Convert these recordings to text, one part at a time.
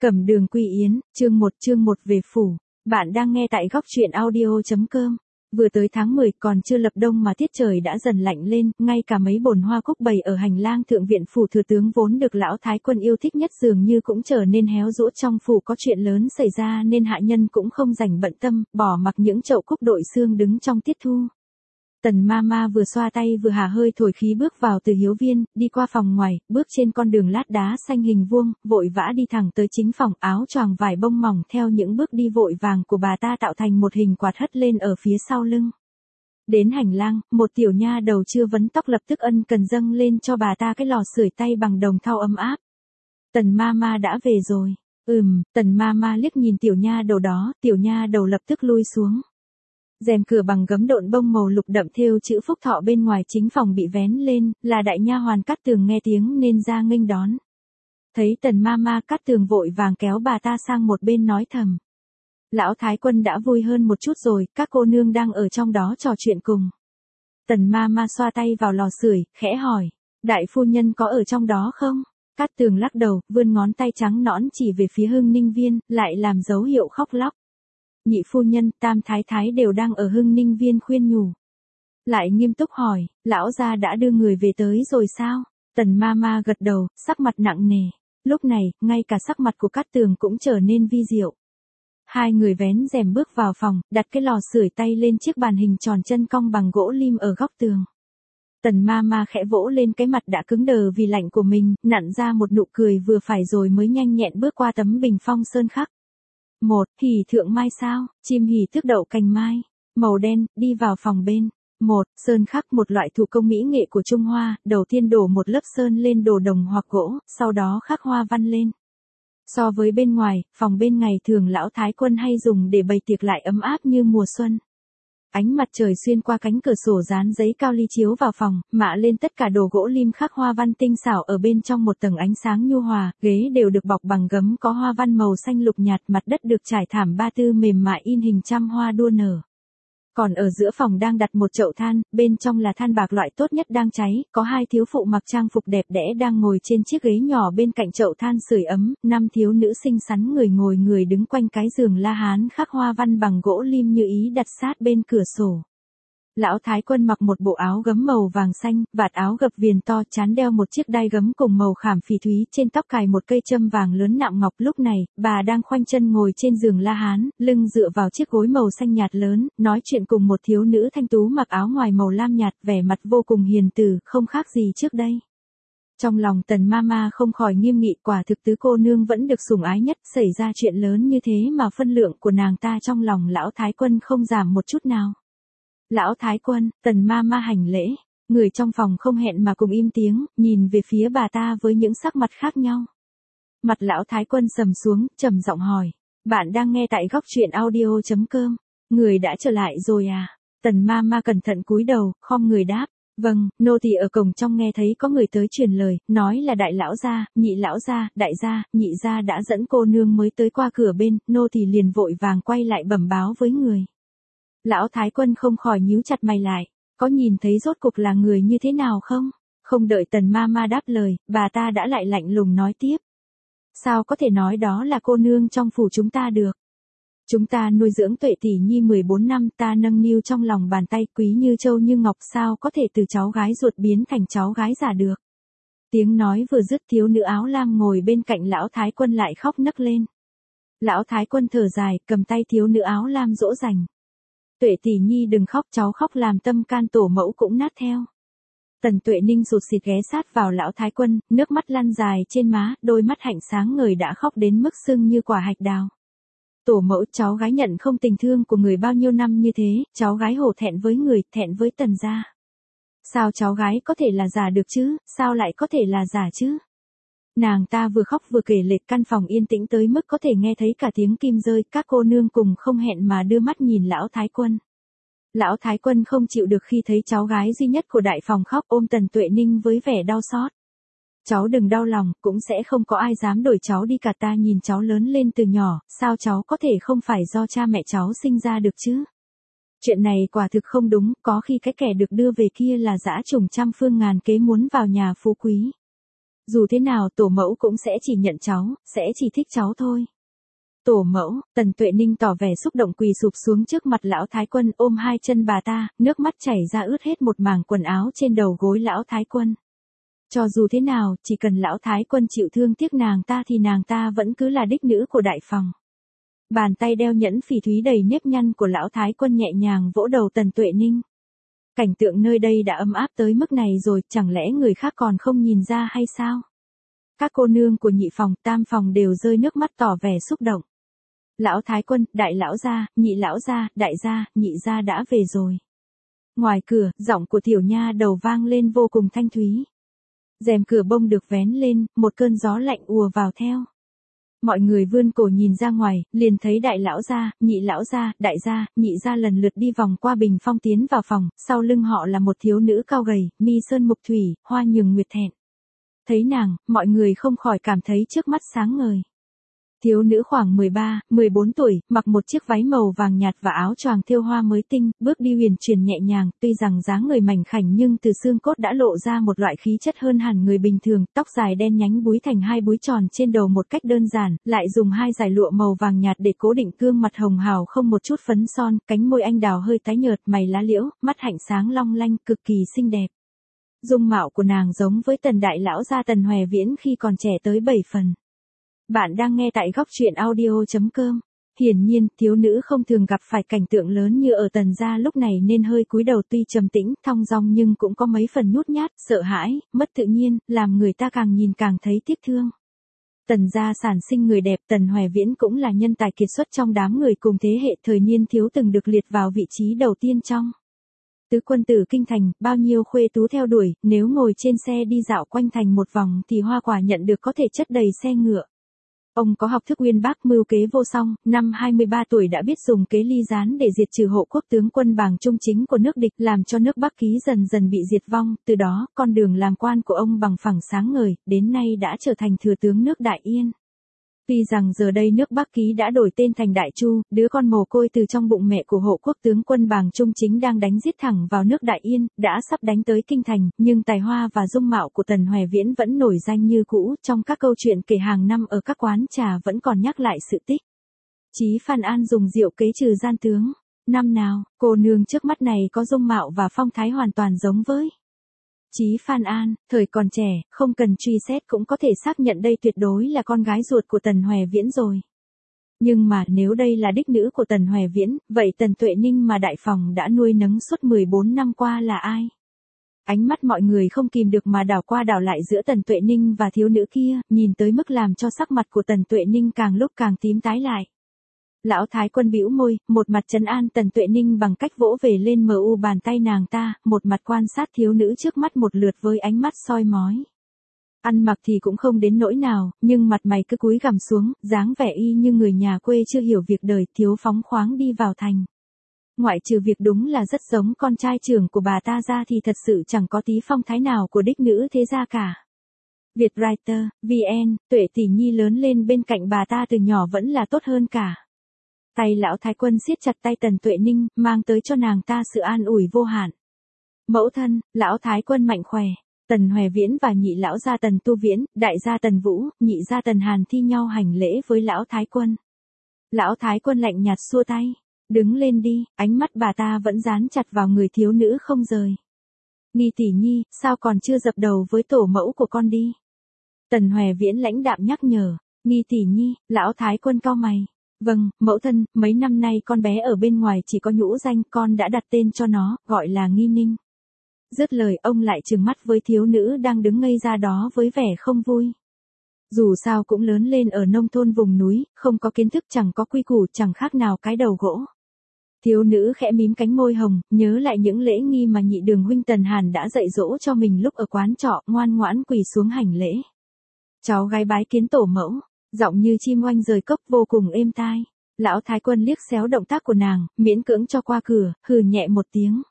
Cẩm Đường Quy Yến, chương 1 về phủ. Bạn đang nghe tại góc truyện audio.com. Vừa tới tháng 10 còn chưa lập đông mà tiết trời đã dần lạnh lên, ngay cả mấy bồn hoa cúc bày ở hành lang thượng viện phủ thừa tướng vốn được lão thái quân yêu thích nhất dường như cũng trở nên héo rũ. Trong phủ có chuyện lớn xảy ra nên hạ nhân cũng không rảnh bận tâm, bỏ mặc những chậu cúc đội xương đứng trong tiết thu. Tần Mama vừa xoa tay vừa hả hơi thổi khí bước vào từ hiếu viên, đi qua phòng ngoài, bước trên con đường lát đá xanh hình vuông, vội vã đi thẳng tới chính phòng, áo choàng vải bông mỏng theo những bước đi vội vàng của bà ta tạo thành một hình quạt hất lên ở phía sau lưng. Đến hành lang, một tiểu nha đầu chưa vấn tóc lập tức ân cần dâng lên cho bà ta cái lò sưởi tay bằng đồng thau ấm áp. Tần Mama đã về rồi. Tần Mama liếc nhìn tiểu nha đầu đó, tiểu nha đầu lập tức lui xuống. Rèm cửa bằng gấm độn bông màu lục đậm thêu chữ Phúc Thọ bên ngoài chính phòng bị vén lên, là đại nha hoàn Cát Tường nghe tiếng nên ra nghênh đón. Thấy Tần Mama, Cát Tường vội vàng kéo bà ta sang một bên nói thầm. Lão thái quân đã vui hơn một chút rồi, các cô nương đang ở trong đó trò chuyện cùng. Tần Mama xoa tay vào lò sưởi, khẽ hỏi, đại phu nhân có ở trong đó không? Cát Tường lắc đầu, vươn ngón tay trắng nõn chỉ về phía Hưng Ninh Viên, lại làm dấu hiệu khóc lóc. Nhị phu nhân, tam thái thái đều đang ở Hưng Ninh Viên khuyên nhủ. Lại nghiêm túc hỏi, lão gia đã đưa người về tới rồi sao? Tần Mama gật đầu, sắc mặt nặng nề. Lúc này, ngay cả sắc mặt của Cát Tường cũng trở nên vi diệu. Hai người vén rèm bước vào phòng, đặt cái lò sưởi tay lên chiếc bàn hình tròn chân cong bằng gỗ lim ở góc tường. Tần Mama khẽ vỗ lên cái mặt đã cứng đờ vì lạnh của mình, nặn ra một nụ cười vừa phải rồi mới nhanh nhẹn bước qua tấm bình phong sơn khắc. Hỉ thượng mai sao, chim hỉ tước đậu cành mai, màu đen, đi vào phòng bên. Sơn khắc, một loại thủ công mỹ nghệ của Trung Hoa, đầu tiên đổ một lớp sơn lên đồ đồng hoặc gỗ, sau đó khắc hoa văn lên. So với bên ngoài, phòng bên ngày thường lão thái quân hay dùng để bày tiệc lại ấm áp như mùa xuân. Ánh mặt trời xuyên qua cánh cửa sổ dán giấy cao ly chiếu vào phòng, mạ lên tất cả đồ gỗ lim khắc hoa văn tinh xảo ở bên trong một tầng ánh sáng nhu hòa, ghế đều được bọc bằng gấm có hoa văn màu xanh lục nhạt, mặt đất được trải thảm ba tư mềm mại in hình trăm hoa đua nở. Còn ở giữa phòng đang đặt một chậu than, bên trong là than bạc loại tốt nhất đang cháy, có hai thiếu phụ mặc trang phục đẹp đẽ đang ngồi trên chiếc ghế nhỏ bên cạnh chậu than sưởi ấm, 5 thiếu nữ xinh xắn người đứng quanh cái giường La Hán khắc hoa văn bằng gỗ lim như ý đặt sát bên cửa sổ. Lão thái quân mặc một bộ áo gấm màu vàng xanh, vạt áo gập viền to, trán đeo một chiếc đai gấm cùng màu khảm phỉ thúy, trên tóc cài một cây châm vàng lớn nạm ngọc. Lúc này, bà đang khoanh chân ngồi trên giường La Hán, lưng dựa vào chiếc gối màu xanh nhạt lớn, nói chuyện cùng một thiếu nữ thanh tú mặc áo ngoài màu lam nhạt, vẻ mặt vô cùng hiền từ, không khác gì trước đây. Trong lòng Tần Mama không khỏi nghiêm nghị, quả thực tứ cô nương vẫn được sủng ái nhất, xảy ra chuyện lớn như thế mà phân lượng của nàng ta trong lòng lão thái quân không giảm một chút nào. Lão thái quân, Tần Mama hành lễ, người trong phòng không hẹn mà cùng im tiếng, nhìn về phía bà ta với những sắc mặt khác nhau. Mặt lão thái quân sầm xuống, trầm giọng hỏi, bạn đang nghe tại góc truyện audio.com, người đã trở lại rồi à? Tần Mama cẩn thận cúi đầu, khom người đáp, vâng, nô tỳ ở cổng trong nghe thấy có người tới truyền lời, nói là đại lão gia, nhị lão gia, đại gia, nhị gia đã dẫn cô nương mới tới qua cửa bên, nô tỳ liền vội vàng quay lại bẩm báo với người. Lão thái quân không khỏi nhíu chặt mày lại, có nhìn thấy rốt cục là người như thế nào không? Không đợi Tần Mama đáp lời, bà ta đã lại lạnh lùng nói tiếp. Sao có thể nói đó là cô nương trong phủ chúng ta được? Chúng ta nuôi dưỡng Tuệ tỷ nhi 14 năm, ta nâng niu trong lòng bàn tay, quý như châu như ngọc, sao có thể từ cháu gái ruột biến thành cháu gái giả được? Tiếng nói vừa dứt, thiếu nữ áo lam ngồi bên cạnh lão thái quân lại khóc nấc lên. Lão thái quân thở dài, cầm tay thiếu nữ áo lam dỗ dành. Tuệ tỷ nhi đừng khóc, cháu khóc làm tâm can tổ mẫu cũng nát theo. Tần Tuệ Ninh sụt sịt ghé sát vào lão thái quân, nước mắt lăn dài trên má, đôi mắt hạnh sáng ngời đã khóc đến mức sưng như quả hạch đào. Tổ mẫu, cháu gái nhận không tình thương của người bao nhiêu năm như thế, cháu gái hổ thẹn với người, thẹn với Tần gia. Sao cháu gái có thể là giả được chứ, sao lại có thể là giả chứ? Nàng ta vừa khóc vừa kể lệ, căn phòng yên tĩnh tới mức có thể nghe thấy cả tiếng kim rơi, các cô nương cùng không hẹn mà đưa mắt nhìn lão thái quân. Lão thái quân không chịu được khi thấy cháu gái duy nhất của đại phòng khóc, ôm Tần Tuệ Ninh với vẻ đau xót. Cháu đừng đau lòng, cũng sẽ không có ai dám đổi cháu đi cả, ta nhìn cháu lớn lên từ nhỏ, sao cháu có thể không phải do cha mẹ cháu sinh ra được chứ? Chuyện này quả thực không đúng, có khi cái kẻ được đưa về kia là dã trùng trăm phương ngàn kế muốn vào nhà phú quý. Dù thế nào tổ mẫu cũng sẽ chỉ nhận cháu, sẽ chỉ thích cháu thôi. Tổ mẫu, Tần Tuệ Ninh tỏ vẻ xúc động quỳ sụp xuống trước mặt lão thái quân ôm hai chân bà ta, nước mắt chảy ra ướt hết một mảng quần áo trên đầu gối lão thái quân. Cho dù thế nào, chỉ cần lão thái quân chịu thương tiếc nàng ta thì nàng ta vẫn cứ là đích nữ của đại phòng. Bàn tay đeo nhẫn phỉ thúy đầy nếp nhăn của lão thái quân nhẹ nhàng vỗ đầu Tần Tuệ Ninh. Cảnh tượng nơi đây đã ấm áp tới mức này rồi, chẳng lẽ người khác còn không nhìn ra hay sao? Các cô nương của nhị phòng, tam phòng đều rơi nước mắt tỏ vẻ xúc động. Lão thái quân, đại lão gia, nhị lão gia, đại gia, nhị gia đã về rồi. Ngoài cửa, giọng của tiểu nha đầu vang lên vô cùng thanh thúy. Rèm cửa bông được vén lên, một cơn gió lạnh ùa vào theo. Mọi người vươn cổ nhìn ra ngoài, liền thấy đại lão gia, nhị lão gia, đại gia, nhị gia lần lượt đi vòng qua bình phong tiến vào phòng, sau lưng họ là một thiếu nữ cao gầy, mi sơn mục thủy, hoa nhường nguyệt thẹn. Thấy nàng, mọi người không khỏi cảm thấy trước mắt sáng ngời. Thiếu nữ khoảng 13, 14 tuổi, mặc một chiếc váy màu vàng nhạt và áo choàng thêu hoa mới tinh, bước đi huyền chuyển nhẹ nhàng, tuy rằng dáng người mảnh khảnh nhưng từ xương cốt đã lộ ra một loại khí chất hơn hẳn người bình thường, tóc dài đen nhánh búi thành hai búi tròn trên đầu một cách đơn giản, lại dùng hai dải lụa màu vàng nhạt để cố định gương mặt hồng hào không một chút phấn son, cánh môi anh đào hơi tái nhợt, mày lá liễu, mắt hạnh sáng long lanh, cực kỳ xinh đẹp. Dung mạo của nàng giống với Tần đại lão gia Tần Hoè Viễn khi còn trẻ tới 7 phần. Bạn đang nghe tại góc truyện audio.com. Hiển nhiên, thiếu nữ không thường gặp phải cảnh tượng lớn như ở Tần gia lúc này nên hơi cúi đầu, tuy trầm tĩnh, thong dong nhưng cũng có mấy phần nhút nhát, sợ hãi, mất tự nhiên, làm người ta càng nhìn càng thấy tiếc thương. Tần gia sản sinh người đẹp, Tần Hoè Viễn cũng là nhân tài kiệt xuất trong đám người cùng thế hệ thời niên thiếu từng được liệt vào vị trí đầu tiên trong tứ quân tử kinh thành, bao nhiêu khuê tú theo đuổi, nếu ngồi trên xe đi dạo quanh thành một vòng thì Hoa Quả nhận được có thể chất đầy xe ngựa. Ông có học thức uyên bác, mưu kế vô song, năm 23 tuổi đã biết dùng kế ly gián để diệt trừ hộ quốc tướng quân Bàng Trung Chính của nước địch, làm cho nước Bắc Ký dần dần bị diệt vong, từ đó, con đường làm quan của ông bằng phẳng sáng ngời, đến nay đã trở thành thừa tướng nước Đại Yên. Tuy rằng giờ đây nước Bắc Ký đã đổi tên thành Đại Chu, đứa con mồ côi từ trong bụng mẹ của hộ quốc tướng quân Bàng Trung Chính đang đánh giết thẳng vào nước Đại Yên, đã sắp đánh tới kinh thành, nhưng tài hoa và dung mạo của Tần Hoè Viễn vẫn nổi danh như cũ, trong các câu chuyện kể hàng năm ở các quán trà vẫn còn nhắc lại sự tích. Chí Phan An dùng rượu kế trừ gian tướng. Năm nào, cô nương trước mắt này có dung mạo và phong thái hoàn toàn giống với Chí Phan An, thời còn trẻ, không cần truy xét cũng có thể xác nhận đây tuyệt đối là con gái ruột của Tần Hoè Viễn rồi. Nhưng mà nếu đây là đích nữ của Tần Hoè Viễn, vậy Tần Tuệ Ninh mà đại phòng đã nuôi nấng suốt 14 năm qua là ai? Ánh mắt mọi người không kìm được mà đảo qua đảo lại giữa Tần Tuệ Ninh và thiếu nữ kia, nhìn tới mức làm cho sắc mặt của Tần Tuệ Ninh càng lúc càng tím tái lại. Lão thái quân bĩu môi, một mặt trấn an Tần Tuệ Ninh bằng cách vỗ về lên mu bàn tay nàng ta, một mặt quan sát thiếu nữ trước mắt một lượt với ánh mắt soi mói. Ăn mặc thì cũng không đến nỗi nào, nhưng mặt mày cứ cúi gằm xuống, dáng vẻ y như người nhà quê chưa hiểu việc đời, thiếu phóng khoáng đi vào thành. Ngoại trừ việc đúng là rất giống con trai trưởng của bà ta ra thì thật sự chẳng có tí phong thái nào của đích nữ thế gia cả. Vietwriter, VN, Tuệ tỷ nhi lớn lên bên cạnh bà ta từ nhỏ vẫn là tốt hơn cả. Tay lão thái quân siết chặt tay Tần Tuệ Ninh, mang tới cho nàng ta sự an ủi vô hạn. Mẫu thân, lão thái quân mạnh khỏe. Tần Hoè Viễn và nhị lão gia Tần Tu Viễn, đại gia Tần Vũ, nhị gia Tần Hàn thi nhau hành lễ với lão thái quân. Lão thái quân lạnh nhạt xua tay. Đứng lên đi, ánh mắt bà ta vẫn dán chặt vào người thiếu nữ không rời. Nghi tỷ nhi, sao còn chưa dập đầu với tổ mẫu của con đi? Tần Hoè Viễn lãnh đạm nhắc nhở. Nghi tỷ nhi, lão thái quân cau mày. Vâng, mẫu thân, mấy năm nay con bé ở bên ngoài chỉ có nhũ danh, con đã đặt tên cho nó, gọi là Nghi Ninh. Dứt lời ông lại trừng mắt với thiếu nữ đang đứng ngây ra đó với vẻ không vui. Dù sao cũng lớn lên ở nông thôn vùng núi, không có kiến thức chẳng có quy củ chẳng khác nào cái đầu gỗ. Thiếu nữ khẽ mím cánh môi hồng, nhớ lại những lễ nghi mà nhị đường huynh Tần Hàn đã dạy dỗ cho mình lúc ở quán trọ, ngoan ngoãn quỳ xuống hành lễ. Cháu gái bái kiến tổ mẫu. Giọng như chim oanh rời cốc vô cùng êm tai. Lão thái quân liếc xéo động tác của nàng, miễn cưỡng cho qua cửa, hừ nhẹ một tiếng.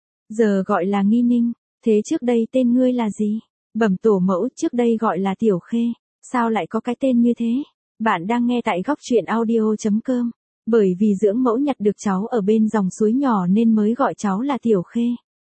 Giờ gọi là Nghi Ninh, thế trước đây tên ngươi là gì? Bẩm tổ mẫu, trước đây gọi là Tiểu Khê, sao lại có cái tên như thế? Bạn đang nghe tại góc truyện audio.com. Bởi vì dưỡng mẫu nhặt được cháu ở bên dòng suối nhỏ nên mới gọi cháu là Tiểu Khê.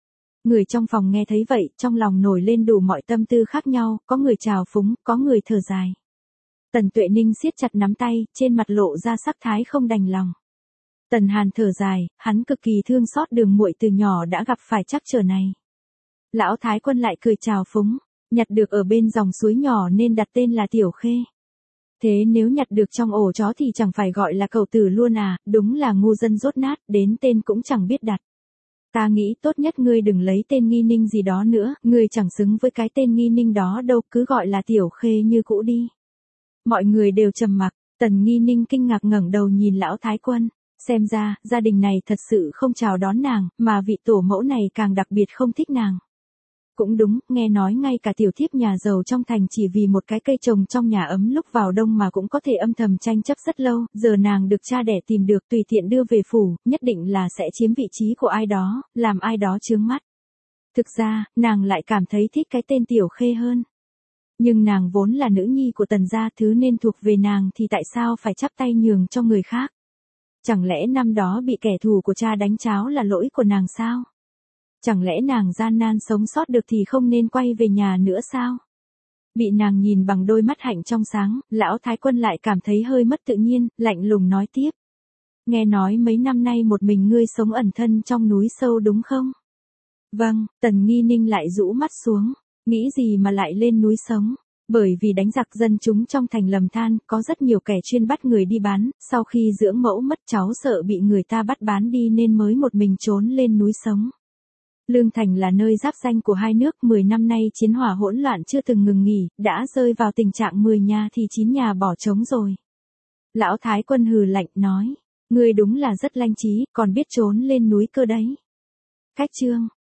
Người trong phòng nghe thấy vậy, trong lòng nổi lên đủ mọi tâm tư khác nhau, có người trào phúng, có người thở dài. Tần Tuệ Ninh siết chặt nắm tay, trên mặt lộ ra sắc thái không đành lòng. Tần Hàn thở dài, hắn cực kỳ thương xót Đường muội từ nhỏ đã gặp phải trắc trở này. Lão Thái Quân lại cười trào phúng, nhặt được ở bên dòng suối nhỏ nên đặt tên là Tiểu Khê. Thế nếu nhặt được trong ổ chó thì chẳng phải gọi là cẩu tử luôn à, đúng là ngu dân dốt nát, đến tên cũng chẳng biết đặt. Ta nghĩ tốt nhất ngươi đừng lấy tên Nghi Ninh gì đó nữa, ngươi chẳng xứng với cái tên Nghi Ninh đó đâu, cứ gọi là Tiểu Khê như cũ đi. Mọi người đều trầm mặc, Tần Nghi Ninh kinh ngạc ngẩng đầu nhìn Lão Thái Quân, xem ra, gia đình này thật sự không chào đón nàng, mà vị tổ mẫu này càng đặc biệt không thích nàng. Cũng đúng, nghe nói ngay cả tiểu thiếp nhà giàu trong thành chỉ vì một cái cây trồng trong nhà ấm lúc vào đông mà cũng có thể âm thầm tranh chấp rất lâu, giờ nàng được cha đẻ tìm được tùy tiện đưa về phủ, nhất định là sẽ chiếm vị trí của ai đó, làm ai đó chướng mắt. Thực ra, nàng lại cảm thấy thích cái tên Tiểu Khê hơn. Nhưng nàng vốn là nữ nhi của Tần gia, thứ nên thuộc về nàng thì tại sao phải chắp tay nhường cho người khác? Chẳng lẽ năm đó bị kẻ thù của cha đánh cháo là lỗi của nàng sao? Chẳng lẽ nàng gian nan sống sót được thì không nên quay về nhà nữa sao? Bị nàng nhìn bằng đôi mắt hạnh trong sáng, Lão Thái Quân lại cảm thấy hơi mất tự nhiên, lạnh lùng nói tiếp. Nghe nói mấy năm nay một mình ngươi sống ẩn thân trong núi sâu đúng không? Vâng, Tần Nghi Ninh lại rũ mắt xuống, nghĩ gì mà lại lên núi sống? Bởi vì đánh giặc dân chúng trong thành lầm than, có rất nhiều kẻ chuyên bắt người đi bán, sau khi dưỡng mẫu mất cháu sợ bị người ta bắt bán đi nên mới một mình trốn lên núi sống. Lương Thành là nơi giáp ranh của hai nước, 10 năm nay chiến hỏa hỗn loạn chưa từng ngừng nghỉ, đã rơi vào tình trạng 10 nhà thì 9 nhà bỏ trống rồi. Lão Thái Quân hừ lạnh nói, ngươi đúng là rất lanh trí, còn biết trốn lên núi cơ đấy. Cách chương